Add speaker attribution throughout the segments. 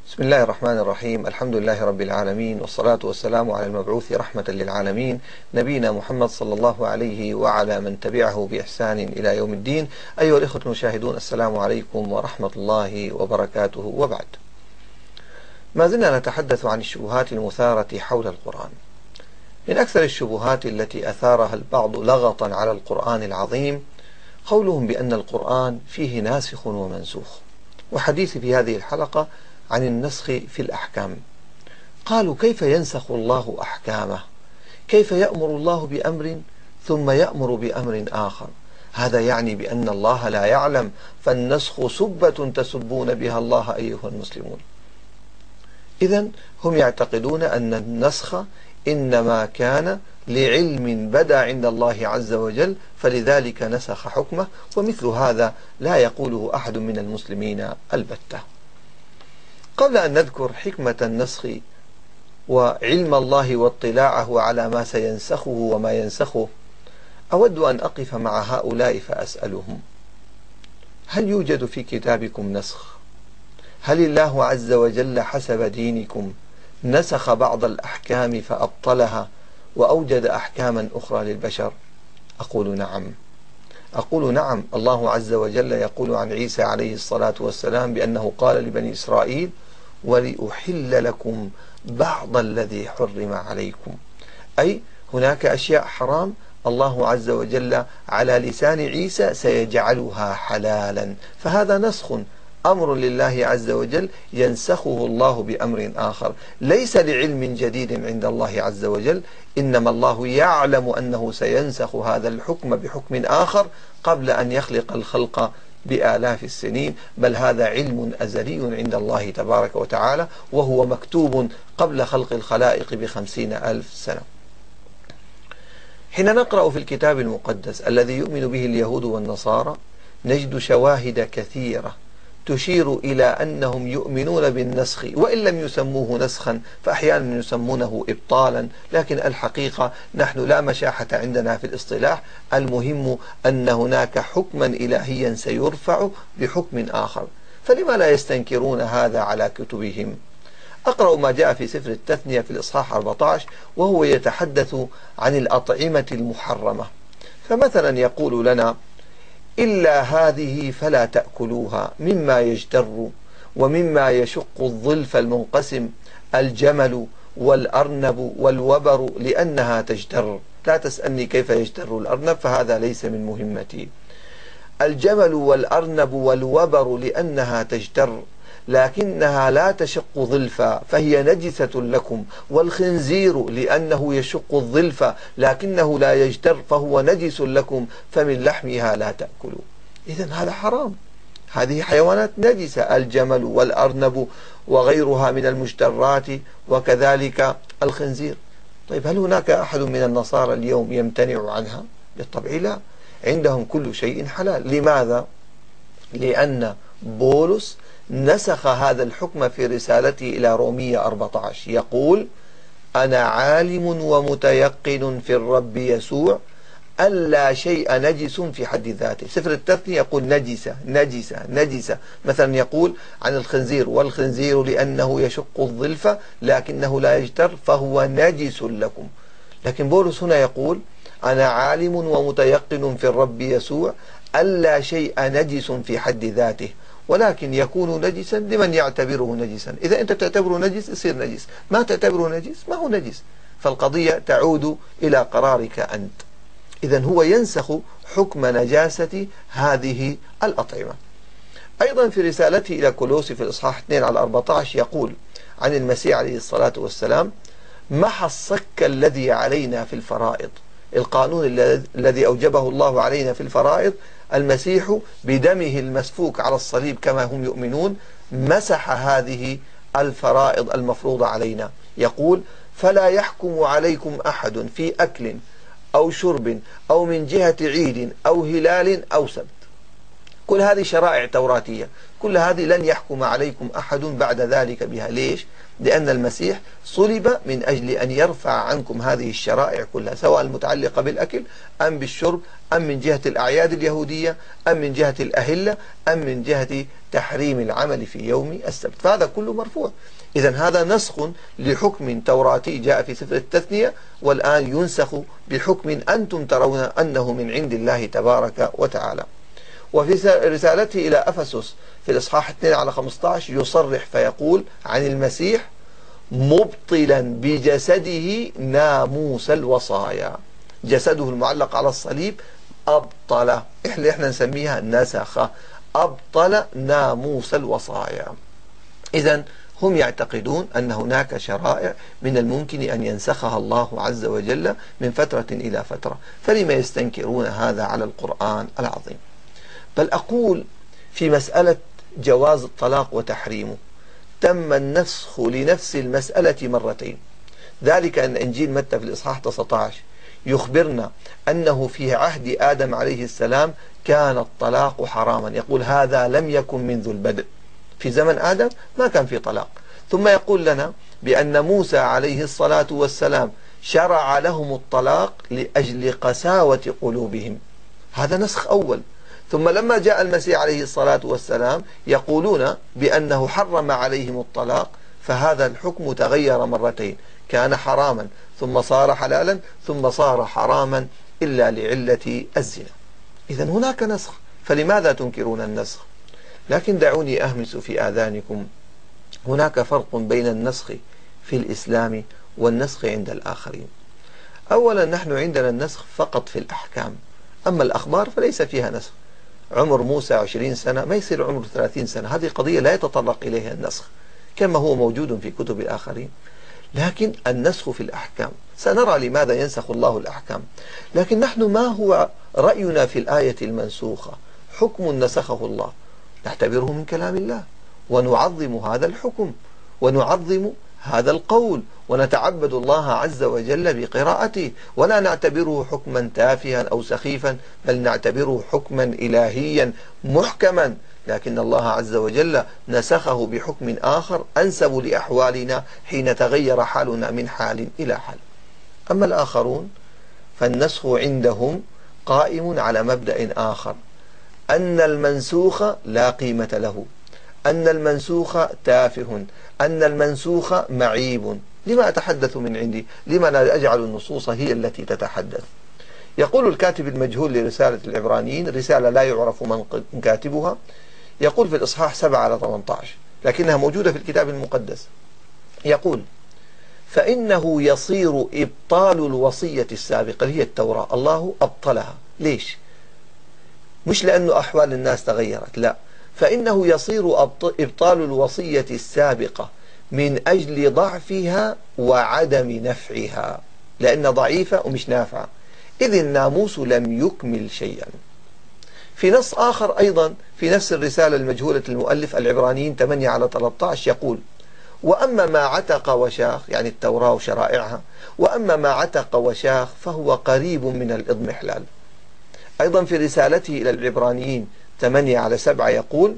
Speaker 1: بسم الله الرحمن الرحيم. الحمد لله رب العالمين، والصلاة والسلام على المبعوث رحمة للعالمين نبينا محمد صلى الله عليه وعلى من تبعه بإحسان إلى يوم الدين. أيها الإخوة المشاهدون، السلام عليكم ورحمة الله وبركاته، وبعد. ما زلنا نتحدث عن الشبهات المثارة حول القرآن. من أكثر الشبهات التي أثارها البعض لغطا على القرآن العظيم قولهم بأن القرآن فيه ناسخ ومنسوخ، وحديثي في هذه الحلقة عن النسخ في الأحكام. قالوا: كيف ينسخ الله أحكامه؟ كيف يأمر الله بأمر ثم يأمر بأمر آخر؟ هذا يعني بأن الله لا يعلم، فالنسخ سبة تسبون بها الله أيها المسلمون. إذن هم يعتقدون أن النسخ إنما كان لعلم بدا عند الله عز وجل، فلذلك نسخ حكمه، ومثل هذا لا يقوله أحد من المسلمين البتة. قبل أن نذكر حكمة النسخ وعلم الله واطلاعه على ما سينسخه وما ينسخه، أود أن أقف مع هؤلاء فأسألهم: هل يوجد في كتابكم نسخ؟ هل الله عز وجل حسب دينكم نسخ بعض الأحكام فأبطلها وأوجد أحكاما أخرى للبشر؟ أقول نعم. أقول نعم. الله عز وجل يقول عن عيسى عليه الصلاة والسلام بأنه قال لبني إسرائيل: ولأحل لكم بعض الذي حرم عليكم. أي هناك أشياء حرام الله عز وجل على لسان عيسى سيجعلها حلالا، فهذا نسخ، أمر لله عز وجل ينسخه الله بأمر آخر، ليس لعلم جديد عند الله عز وجل، إنما الله يعلم أنه سينسخ هذا الحكم بحكم آخر قبل أن يخلق الخلق بآلاف السنين، بل هذا علم أزلي عند الله تبارك وتعالى، وهو مكتوب قبل خلق الخلائق ب50,000 سنة. حين نقرأ في الكتاب المقدس الذي يؤمن به اليهود والنصارى نجد شواهد كثيرة تشير إلى أنهم يؤمنون بالنسخ، وإن لم يسموه نسخا فأحيانا يسمونه إبطالا، لكن الحقيقة نحن لا مشاحة عندنا في الاصطلاح، المهم أن هناك حكما إلهيا سيرفع بحكم آخر، فلما لا يستنكرون هذا على كتبهم؟ أقرأ ما جاء في سفر التثنية في الإصحاح 14، وهو يتحدث عن الأطعمة المحرمة، فمثلا يقول لنا: إلا هذه فلا تأكلوها مما يجتر ومما يشق الظلف المنقسم، الجمل والأرنب والوبر لأنها تجتر. لا تسألني كيف يجتر الأرنب، فهذا ليس من مهمتي. الجمل والأرنب والوبر لأنها تجتر لكنها لا تشق ظلفا فهي نجسة لكم، والخنزير لأنه يشق الظلف لكنه لا يجتر فهو نجس لكم، فمن لحمها لا تأكلوا. إذن هذا حرام، هذه حيوانات نجسة، الجمل والأرنب وغيرها من المجترات، وكذلك الخنزير. طيب، هل هناك أحد من النصارى اليوم يمتنع عنها؟ بالطبع لا، عندهم كل شيء حلال. لماذا؟ لأن بولس نسخ هذا الحكم في رسالته إلى رومية 14، يقول: أنا عالم ومتيقن في الرب يسوع ألا شيء نجس في حد ذاته. سفر التثنية يقول نجسة نجسة نجسة، مثلا يقول عن الخنزير: والخنزير لأنه يشق الظلف لكنه لا يجتر فهو نجس لكم. لكن بولس هنا يقول: أنا عالم ومتيقن في الرب يسوع ألا شيء نجس في حد ذاته، ولكن يكون نجسا لمن يعتبره نجسا. إذا أنت تعتبره نجس يصير نجس، ما تعتبره نجس ما هو نجس، فالقضية تعود إلى قرارك أنت. إذن هو ينسخ حكم نجاسة هذه الأطعمة. أيضا في رسالته إلى كولوسي في الإصحاح 2 على 14 يقول عن المسيح عليه الصلاة والسلام: محى الصك الذي علينا في الفرائض. القانون الذي أوجبه الله علينا في الفرائض، المسيح بدمه المسفوك على الصليب كما هم يؤمنون مسح هذه الفرائض المفروضة علينا. يقول: فلا يحكم عليكم أحد في أكل أو شرب أو من جهة عيد أو هلال أو سبت. كل هذه شرائع توراتية، كل هذه لن يحكم عليكم أحد بعد ذلك بها. ليش؟ لأن المسيح صلب من أجل أن يرفع عنكم هذه الشرائع كلها، سواء المتعلقة بالأكل أم بالشرب أم من جهة الأعياد اليهودية أم من جهة الأهلة أم من جهة تحريم العمل في يوم السبت، فهذا كله مرفوع. إذن هذا نسخ لحكم توراتي جاء في سفر التثنية، والآن ينسخ بحكم أنتم ترون أنه من عند الله تبارك وتعالى. وفي رسالته إلى أفسس في الإصحاح 2-15 يصرح فيقول عن المسيح: مبطلا بجسده ناموس الوصايا. جسده المعلق على الصليب أبطل، إحنا نسميها نسخ، أبطل ناموس الوصايا. إذن هم يعتقدون أن هناك شرائع من الممكن أن ينسخها الله عز وجل من فترة إلى فترة، فلما يستنكرون هذا على القرآن العظيم؟ بل أقول في مسألة جواز الطلاق وتحريمه تم النسخ لنفس المسألة مرتين. ذلك أن إنجيل متى في الإصحاح 19 يخبرنا أنه في عهد آدم عليه السلام كان الطلاق حراما، يقول: هذا لم يكن منذ البدء. في زمن آدم ما كان في طلاق. ثم يقول لنا بأن موسى عليه الصلاة والسلام شرع لهم الطلاق لأجل قساوة قلوبهم. هذا نسخ أول. ثم لما جاء المسيح عليه الصلاة والسلام يقولون بأنه حرم عليهم الطلاق، فهذا الحكم تغير مرتين، كان حراما ثم صار حلالا ثم صار حراما إلا لعلة الزنا. إذن هناك نسخ، فلماذا تنكرون النسخ؟ لكن دعوني أهمس في آذانكم: هناك فرق بين النسخ في الإسلام والنسخ عند الآخرين. أولا، نحن عندنا النسخ فقط في الأحكام، أما الأخبار فليس فيها نسخ. عمر موسى 20 سنة ما يصير عمر 30 سنة، هذه قضية لا يتطرق إليها النسخ كما هو موجود في كتب الآخرين. لكن النسخ في الأحكام سنرى لماذا ينسخ الله الأحكام. لكن نحن ما هو رأينا في الآية المنسوخة؟ حكم نسخه الله نعتبره من كلام الله، ونعظم هذا الحكم ونعظم هذا القول ونتعبد الله عز وجل بقراءته، ولا نعتبره حكما تافها أو سخيفا، بل نعتبره حكما إلهيا محكما. لكن الله عز وجل نسخه بحكم آخر أنسب لأحوالنا حين تغير حالنا من حال إلى حال. أما الآخرون فالنسخ عندهم قائم على مبدأ آخر، أن المنسوخ لا قيمة له، أن المنسوخ تافه، أن المنسوخ معيب. لما أتحدث من عندي؟ لما لا أجعل النصوص هي التي تتحدث؟ يقول الكاتب المجهول لرسالة العبرانيين، رسالة لا يعرف من كاتبها، يقول في الإصحاح 7-18، لكنها موجودة في الكتاب المقدس، يقول: فإنه يصير إبطال الوصية السابقة اللي هي التوراة، الله أبطلها. ليش؟ مش لأنه أحوال الناس تغيرت، لا، فإنه يصير إبطال الوصية السابقة من أجل ضعفها وعدم نفعها، لأن ضعيفة ومش نافعة، إذ الناموس لم يكمل شيئا. في نص آخر أيضا في نفس الرسالة المجهولة المؤلف العبرانيين 8-13 يقول: وأما ما عتق وشاخ، يعني التوراة وشرائعها، وأما ما عتق وشاخ فهو قريب من الإضمحلال. أيضا في رسالته إلى العبرانيين 8-7 يقول: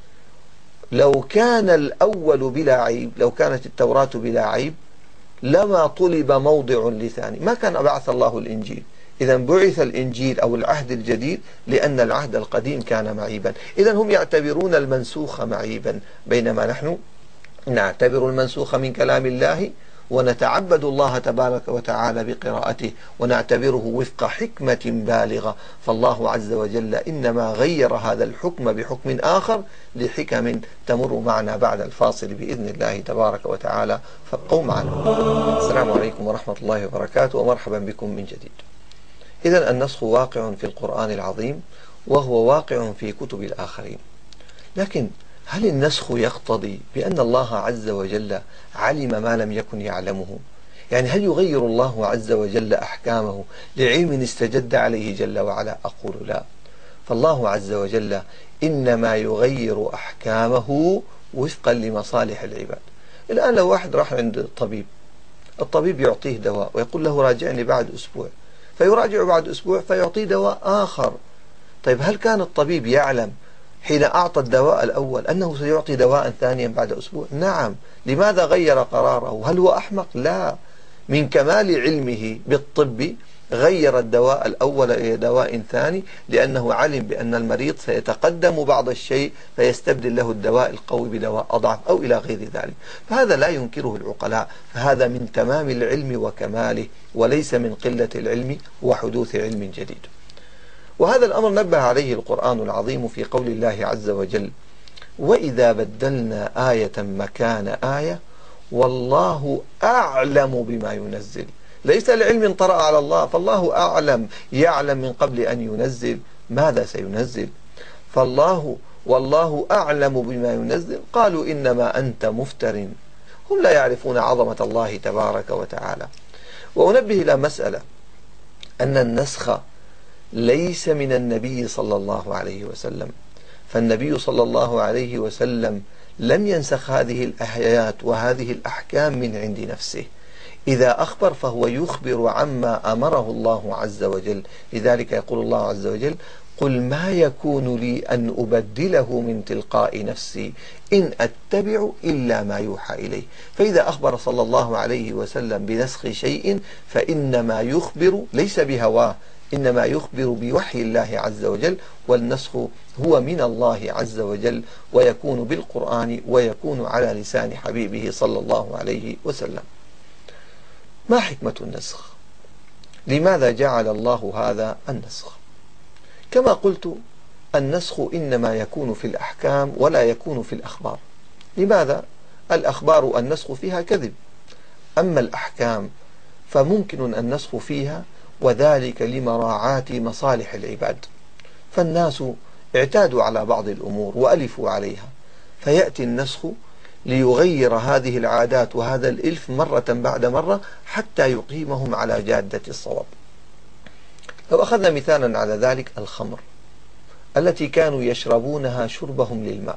Speaker 1: لو كان الأول بلا عيب، لو كانت التوراة بلا عيب لما طلب موضع لثاني، ما كان بعث الله الإنجيل. إذا بعث الإنجيل أو العهد الجديد لأن العهد القديم كان معيبا. إذا هم يعتبرون المنسوخ معيبا، بينما نحن نعتبر المنسوخ من كلام الله ونتعبد الله تبارك وتعالى بقراءته، ونعتبره وفق حكمة بالغة. فالله عز وجل إنما غير هذا الحكم بحكم آخر لحكم تمر معنا بعد الفاصل بإذن الله تبارك وتعالى، فابقوا معنا. السلام عليكم ورحمة الله وبركاته، ومرحبا بكم من جديد. إذا النسخ واقع في القرآن العظيم، وهو واقع في كتب الآخرين. لكن هل النسخ يقتضي بأن الله عز وجل علم ما لم يكن يعلمه؟ يعني هل يغير الله عز وجل أحكامه لعلم استجد عليه جل وعلا؟ أقول لا. فالله عز وجل إنما يغير أحكامه وفقا لمصالح العباد. الآن لو واحد راح عند الطبيب يعطيه دواء ويقول له راجعني بعد أسبوع، فيراجع بعد أسبوع فيعطيه دواء آخر. طيب هل كان الطبيب يعلم حين أعطى الدواء الأول أنه سيعطي دواء ثانيا بعد أسبوع؟ نعم. لماذا غير قراره؟ هل هو أحمق؟ لا، من كمال علمه بالطب غير الدواء الأول إلى دواء ثاني، لأنه علم بأن المريض سيتقدم بعض الشيء فيستبدل له الدواء القوي بدواء أضعف أو إلى غير ذلك. فهذا لا ينكره العقلاء، فهذا من تمام العلم وكماله، وليس من قلة العلم وحدوث علم جديد. وهذا الأمر نبه عليه القرآن العظيم في قول الله عز وجل: وإذا بدلنا آية مكان آية والله أعلم بما ينزل. ليس لعلم طرأ على الله، فالله أعلم، يعلم من قبل أن ينزل ماذا سينزل. والله أعلم بما ينزل. قالوا إنما أنت مفتر. هم لا يعرفون عظمة الله تبارك وتعالى. وأنبه إلى مسألة، أن النسخ ليس من النبي صلى الله عليه وسلم، فالنبي صلى الله عليه وسلم لم ينسخ هذه الآيات وهذه الأحكام من عند نفسه. إذا أخبر فهو يخبر عما أمره الله عز وجل. لذلك يقول الله عز وجل: قل ما يكون لي أن أبدله من تلقاء نفسي إن أتبع إلا ما يوحى إليه. فإذا أخبر صلى الله عليه وسلم بنسخ شيء فإنما يخبر ليس بهواه، إنما يخبر بوحي الله عز وجل، والنسخ هو من الله عز وجل، ويكون بالقرآن ويكون على لسان حبيبه صلى الله عليه وسلم. ما حكمة النسخ؟ لماذا جعل الله هذا النسخ؟ كما قلت، النسخ إنما يكون في الأحكام ولا يكون في الأخبار. لماذا؟ الأخبار النسخ فيها كذب، أما الأحكام فممكن النسخ فيها، وذلك لمراعاة مصالح العباد. فالناس اعتادوا على بعض الأمور وألفوا عليها، فيأتي النسخ ليغير هذه العادات وهذا الإلف مرة بعد مرة حتى يقيمهم على جادة الصواب. لو أخذنا مثالا على ذلك، الخمر التي كانوا يشربونها شربهم للماء،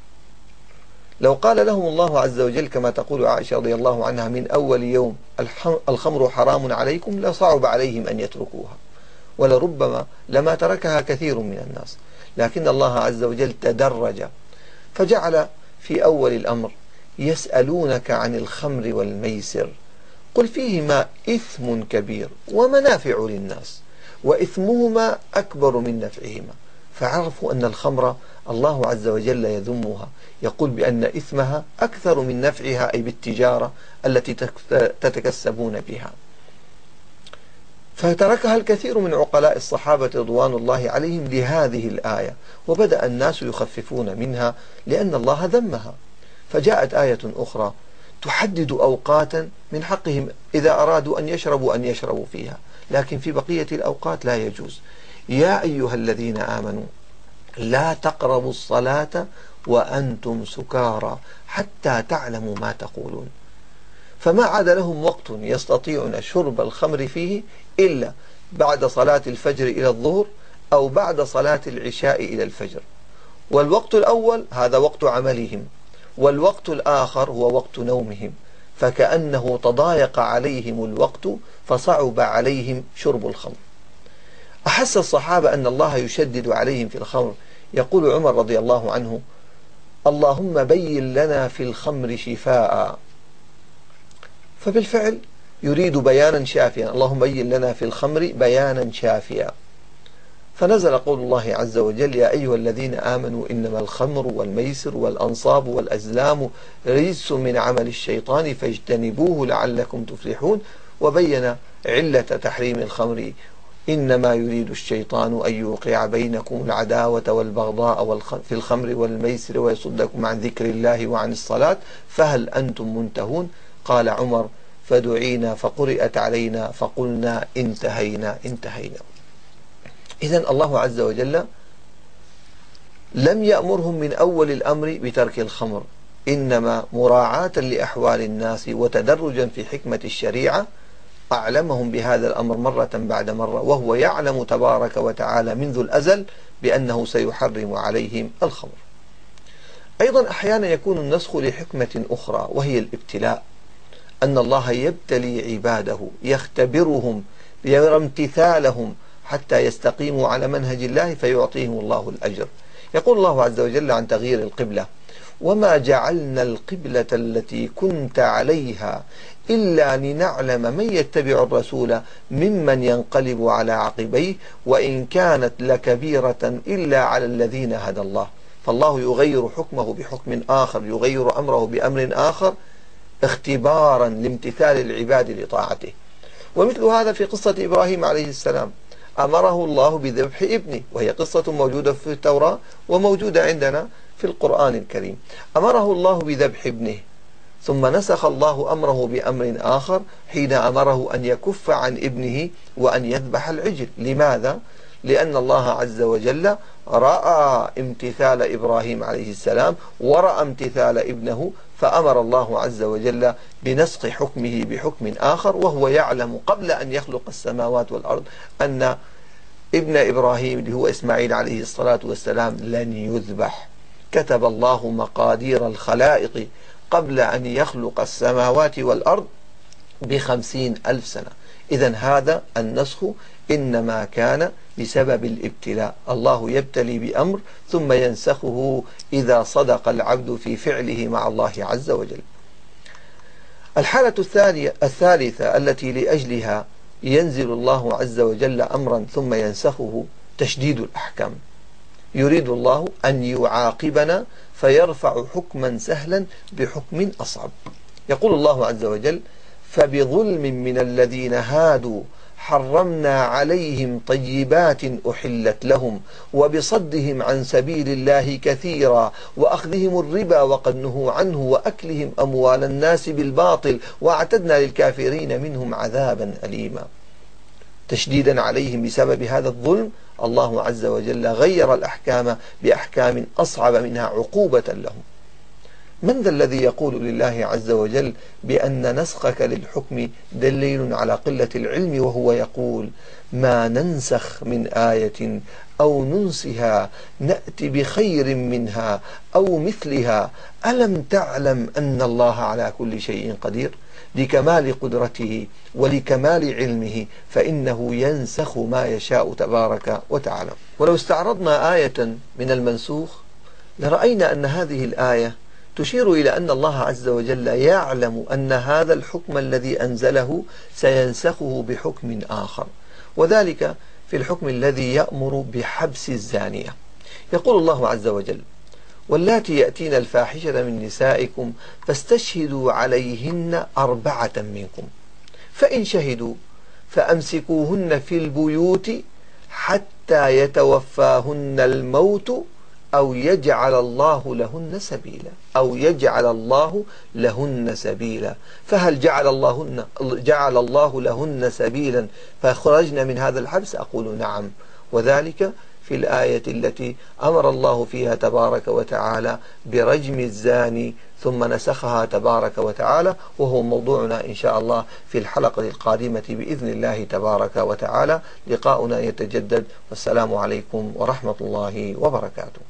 Speaker 1: لو قال لهم الله عز وجل كما تقول عائشة رضي الله عنها: من أول يوم الخمر حرام عليكم، لصعب عليهم أن يتركوها، ولربما لما تركها كثير من الناس. لكن الله عز وجل تدرج فجعل في أول الأمر: يسألونك عن الخمر والميسر قل فيهما إثم كبير ومنافع للناس وإثمهما أكبر من نفعهما. فعرفوا أن الخمر الله عز وجل يذمها، يقول بأن إثمها أكثر من نفعها، أي بالتجارة التي تتكسبون بها. فتركها الكثير من عقلاء الصحابة رضوان الله عليهم لهذه الآية، وبدأ الناس يخففون منها لأن الله ذمها. فجاءت آية أخرى تحدد أوقاتا من حقهم إذا أرادوا أن يشربوا فيها، لكن في بقية الأوقات لا يجوز. يا أيها الذين آمنوا لا تقربوا الصلاة وأنتم سكارى حتى تعلموا ما تقولون. فما عاد لهم وقت يستطيعون شرب الخمر فيه إلا بعد صلاة الفجر إلى الظهر، أو بعد صلاة العشاء إلى الفجر. والوقت الأول هذا وقت عملهم، والوقت الآخر هو وقت نومهم، فكأنه تضايق عليهم الوقت فصعب عليهم شرب الخمر. أحس الصحابة أن الله يشدد عليهم في الخمر. يقول عمر رضي الله عنه: اللهم بين لنا في الخمر شفاء. فبالفعل يريد بيانا شافيا: اللهم بين لنا في الخمر بيانا شافيا. فنزل قول الله عز وجل: يا أيها الذين آمنوا إنما الخمر والميسر والأنصاب والأزلام رجس من عمل الشيطان فاجتنبوه لعلكم تفلحون. وبين علة تحريم الخمر: إنما يريد الشيطان أن يوقع بينكم العداوة والبغضاء في الخمر والميسر ويصدكم عن ذكر الله وعن الصلاة فهل أنتم منتهون؟ قال عمر: فدعينا فقرئت علينا فقلنا انتهينا. إذن الله عز وجل لم يأمرهم من أول الأمر بترك الخمر، إنما مراعاة لأحوال الناس وتدرجا في حكمة الشريعة أعلمهم بهذا الأمر مرة بعد مرة، وهو يعلم تبارك وتعالى منذ الأزل بأنه سيحرم عليهم الخمر. أيضا أحيانا يكون النسخ لحكمة أخرى، وهي الابتلاء، أن الله يبتلي عباده يختبرهم يرى امتثالهم حتى يستقيموا على منهج الله فيعطيهم الله الأجر. يقول الله عز وجل عن تغيير القبلة: وما جعلنا القبلة التي كنت عليها إلا لنعلم من يتبع الرسول ممن ينقلب على عقبيه وإن كانت لكبيرة إلا على الذين هدى الله. فالله يغير حكمه بحكم آخر، يغير أمره بأمر آخر اختبارا لامتثال العباد لطاعته. ومثل هذا في قصة إبراهيم عليه السلام، أمره الله بذبح ابنه، وهي قصة موجودة في التوراة وموجودة عندنا في القرآن الكريم. أمره الله بذبح ابنه، ثم نسخ الله أمره بأمر آخر حين أمره أن يكف عن ابنه وأن يذبح العجل. لماذا؟ لأن الله عز وجل رأى امتثال إبراهيم عليه السلام ورأى امتثال ابنه، فأمر الله عز وجل بنسخ حكمه بحكم آخر، وهو يعلم قبل أن يخلق السماوات والأرض أن ابن إبراهيم اللي هو إسماعيل عليه الصلاة والسلام لن يذبح. كتب الله مقادير الخلائق قبل أن يخلق السماوات والأرض ب50,000 سنة. إذن هذا النسخ إنما كان بسبب الابتلاء، الله يبتلي بأمر ثم ينسخه إذا صدق العبد في فعله مع الله عز وجل. الحالة الثالثة التي لأجلها ينزل الله عز وجل أمرا ثم ينسخه تشديد الأحكام. يريد الله أن يعاقبنا فيرفع حكما سهلا بحكم أصعب. يقول الله عز وجل: فبظلم من الذين هادوا حرمنا عليهم طيبات أحلت لهم وبصدهم عن سبيل الله كثيرا وأخذهم الربا وقد نهوا عنه وأكلهم أموال الناس بالباطل وأعتدنا للكافرين منهم عذابا أليما. تشديدا عليهم بسبب هذا الظلم، الله عز وجل غير الأحكام بأحكام أصعب منها عقوبة لهم. من ذا الذي يقول لله عز وجل بأن نسخك للحكم دليل على قلة العلم، وهو يقول: ما ننسخ من آية أو ننسها نأتي بخير منها أو مثلها ألم تعلم أن الله على كل شيء قدير. لكمال قدرته ولكمال علمه فإنه ينسخ ما يشاء تبارك وتعالى. ولو استعرضنا آية من المنسوخ لرأينا أن هذه الآية تشير إلى أن الله عز وجل يعلم أن هذا الحكم الذي أنزله سينسخه بحكم آخر، وذلك في الحكم الذي يأمر بحبس الزانية. يقول الله عز وجل: واللاتي يأتين الفاحشة من نسائكم فاستشهدوا عليهن 4 منكم فإن شهدوا فأمسكوهن في البيوت حتى يتوفاهن الموت أو يجعل الله لهن سبيلا فهل جعل الله لهن سبيلا فخرجن من هذا الحبس؟ أقول نعم. وذلك في الآية التي أمر الله فيها تبارك وتعالى برجم الزاني ثم نسخها تبارك وتعالى، وهو موضوعنا إن شاء الله في الحلقة القادمة بإذن الله تبارك وتعالى. لقاؤنا يتجدد، والسلام عليكم ورحمة الله وبركاته.